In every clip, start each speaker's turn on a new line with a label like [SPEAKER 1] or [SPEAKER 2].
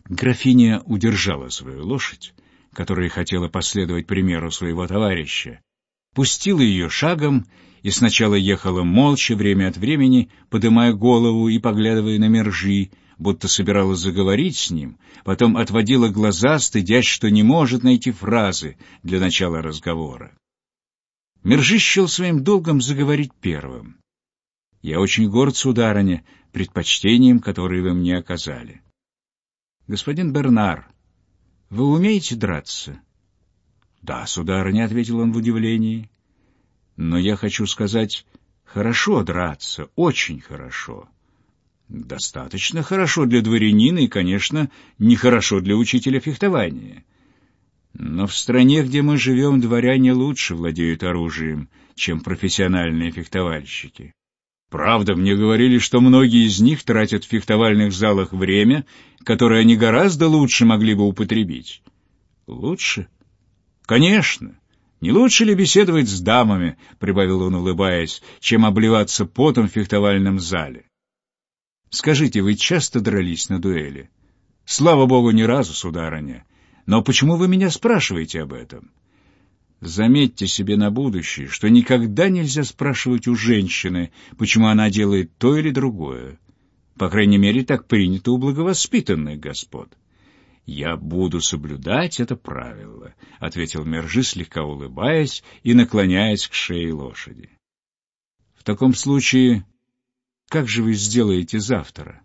[SPEAKER 1] Графиня удержала свою лошадь, которая хотела последовать примеру своего товарища, пустила ее шагом и сначала ехала молча, время от времени подымая голову и поглядывая на Мержи, будто собиралась заговорить с ним, потом отводила глаза, стыдясь, что не может найти фразы для начала разговора. Мержи счел своим долгом заговорить первым. «Я очень горд, сударыня, предпочтением, которое вы мне оказали. Господин Бернар, вы умеете драться?» «Да, сударыня», — ответил он в удивлении. «Но я хочу сказать, хорошо драться, очень хорошо. Достаточно хорошо для дворянина и, конечно, нехорошо для учителя фехтования. Но в стране, где мы живем, дворяне лучше владеют оружием, чем профессиональные фехтовальщики. Правда, мне говорили, что многие из них тратят в фехтовальных залах время, которое они гораздо лучше могли бы употребить». «Лучше? Конечно. Не лучше ли беседовать с дамами, — прибавил он, улыбаясь, — чем обливаться потом в фехтовальном зале? Скажите, вы часто дрались на дуэли?» «Слава богу, ни разу, сударыня. Но почему вы меня спрашиваете об этом?» «Заметьте себе на будущее, что никогда нельзя спрашивать у женщины, почему она делает то или другое. По крайней мере, так принято у благовоспитанных господ». «Я буду соблюдать это правило», — ответил Мержи, слегка улыбаясь и наклоняясь к шее лошади. «В таком случае, как же вы сделаете завтра?»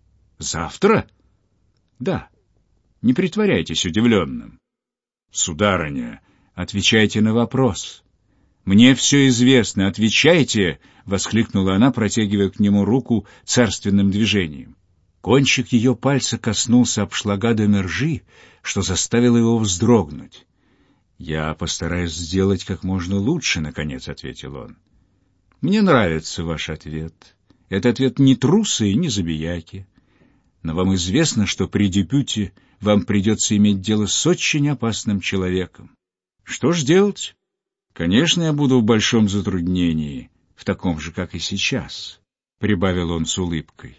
[SPEAKER 1] «Завтра?» «Да. Не притворяйтесь удивленным». «Сударыня, отвечайте на вопрос». «Мне все известно, отвечайте!» — воскликнула она, протягивая к нему руку царственным движением. Кончик ее пальца коснулся обшлага де Мержи, что заставило его вздрогнуть. «Я постараюсь сделать как можно лучше», — наконец ответил он. «Мне нравится ваш ответ. Это ответ не труса и не забияки. Но вам известно, что при дебюте вам придется иметь дело с очень опасным человеком. Что ж делать? Конечно, я буду в большом затруднении, в таком же, как и сейчас», — прибавил он с улыбкой.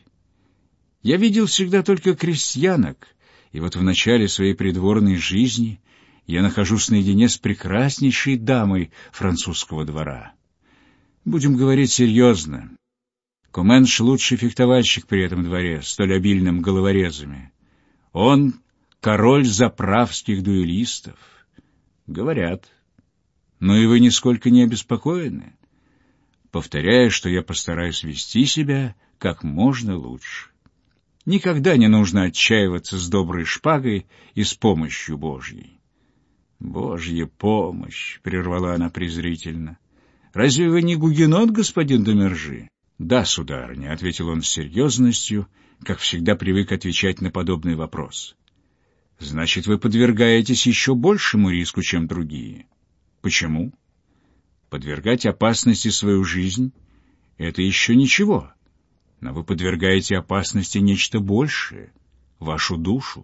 [SPEAKER 1] «Я видел всегда только крестьянок, и вот в начале своей придворной жизни я нахожусь наедине с прекраснейшей дамой французского двора. Будем говорить серьезно. Коменш — лучший фехтовальщик при этом дворе, столь обильным головорезами. Он — король заправских дуэлистов. Говорят. Но и вы нисколько не обеспокоены. Повторяю, что я постараюсь вести себя как можно лучше. Никогда не нужно отчаиваться с доброй шпагой и с помощью Божьей». «Божья помощь!» — прервала она презрительно. «Разве вы не гугенот, господин де Мержи?» «Да, сударыня», — ответил он с серьезностью, как всегда привык отвечать на подобный вопрос. «Значит, вы подвергаетесь еще большему риску, чем другие». «Почему?» «Подвергать опасности свою жизнь — это еще ничего. Но вы подвергаете опасности нечто большее — вашу душу.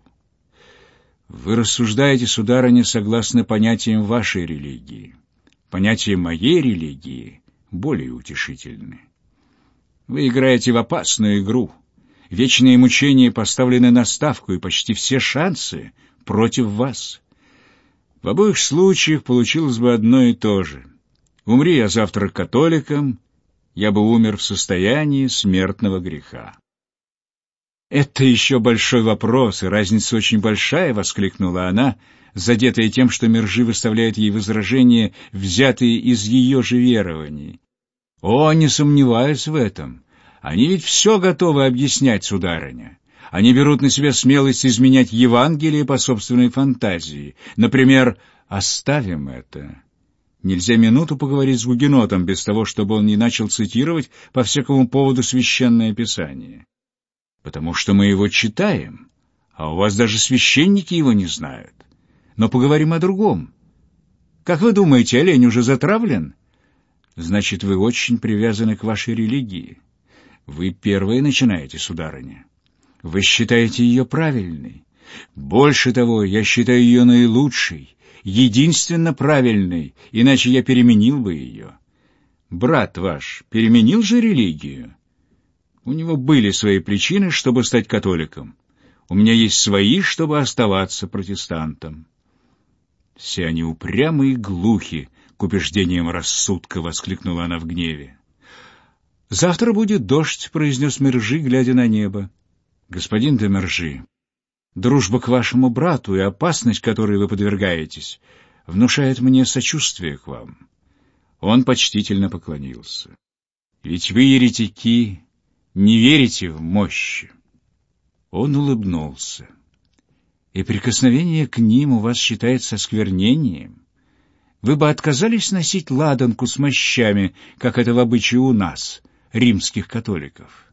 [SPEAKER 1] Вы рассуждаете, сударыня, согласно понятиям вашей религии. Понятия моей религии более утешительны. Вы играете в опасную игру. Вечные мучения поставлены на ставку, и почти все шансы против вас. В обоих случаях получилось бы одно и то же. Умри я завтра католиком, я бы умер в состоянии смертного греха». «Это еще большой вопрос, и разница очень большая», — воскликнула она, задетая тем, что Мержи выставляет ей возражения, взятые из ее же верований. «О, не сомневаюсь в этом. Они ведь все готовы объяснять, сударыня. Они берут на себя смелость изменять Евангелие по собственной фантазии. Например, оставим это. Нельзя минуту поговорить с гугенотом без того, чтобы он не начал цитировать по всякому поводу Священное Писание. Потому что мы его читаем, а у вас даже священники его не знают. Но поговорим о другом. Как вы думаете, олень уже затравлен? Значит, вы очень привязаны к вашей религии. Вы первые начинаете, сударыня. Вы считаете ее правильной. Больше того, я считаю ее наилучшей, единственно правильной, иначе я переменил бы ее. Брат ваш переменил же религию? У него были свои причины, чтобы стать католиком. У меня есть свои, чтобы оставаться протестантом». «Все они упрямы и глухи к убеждениям рассудка», — воскликнула она в гневе. «Завтра будет дождь», — произнес Мержи, глядя на небо. «Господин де Мержи, дружба к вашему брату и опасность, которой вы подвергаетесь, внушает мне сочувствие к вам». Он почтительно поклонился. «Ведь вы, еретики, не верите в мощь». Он улыбнулся. «И прикосновение к ним у вас считается осквернением? Вы бы отказались носить ладанку с мощами, как это в обычае у нас, римских католиков?»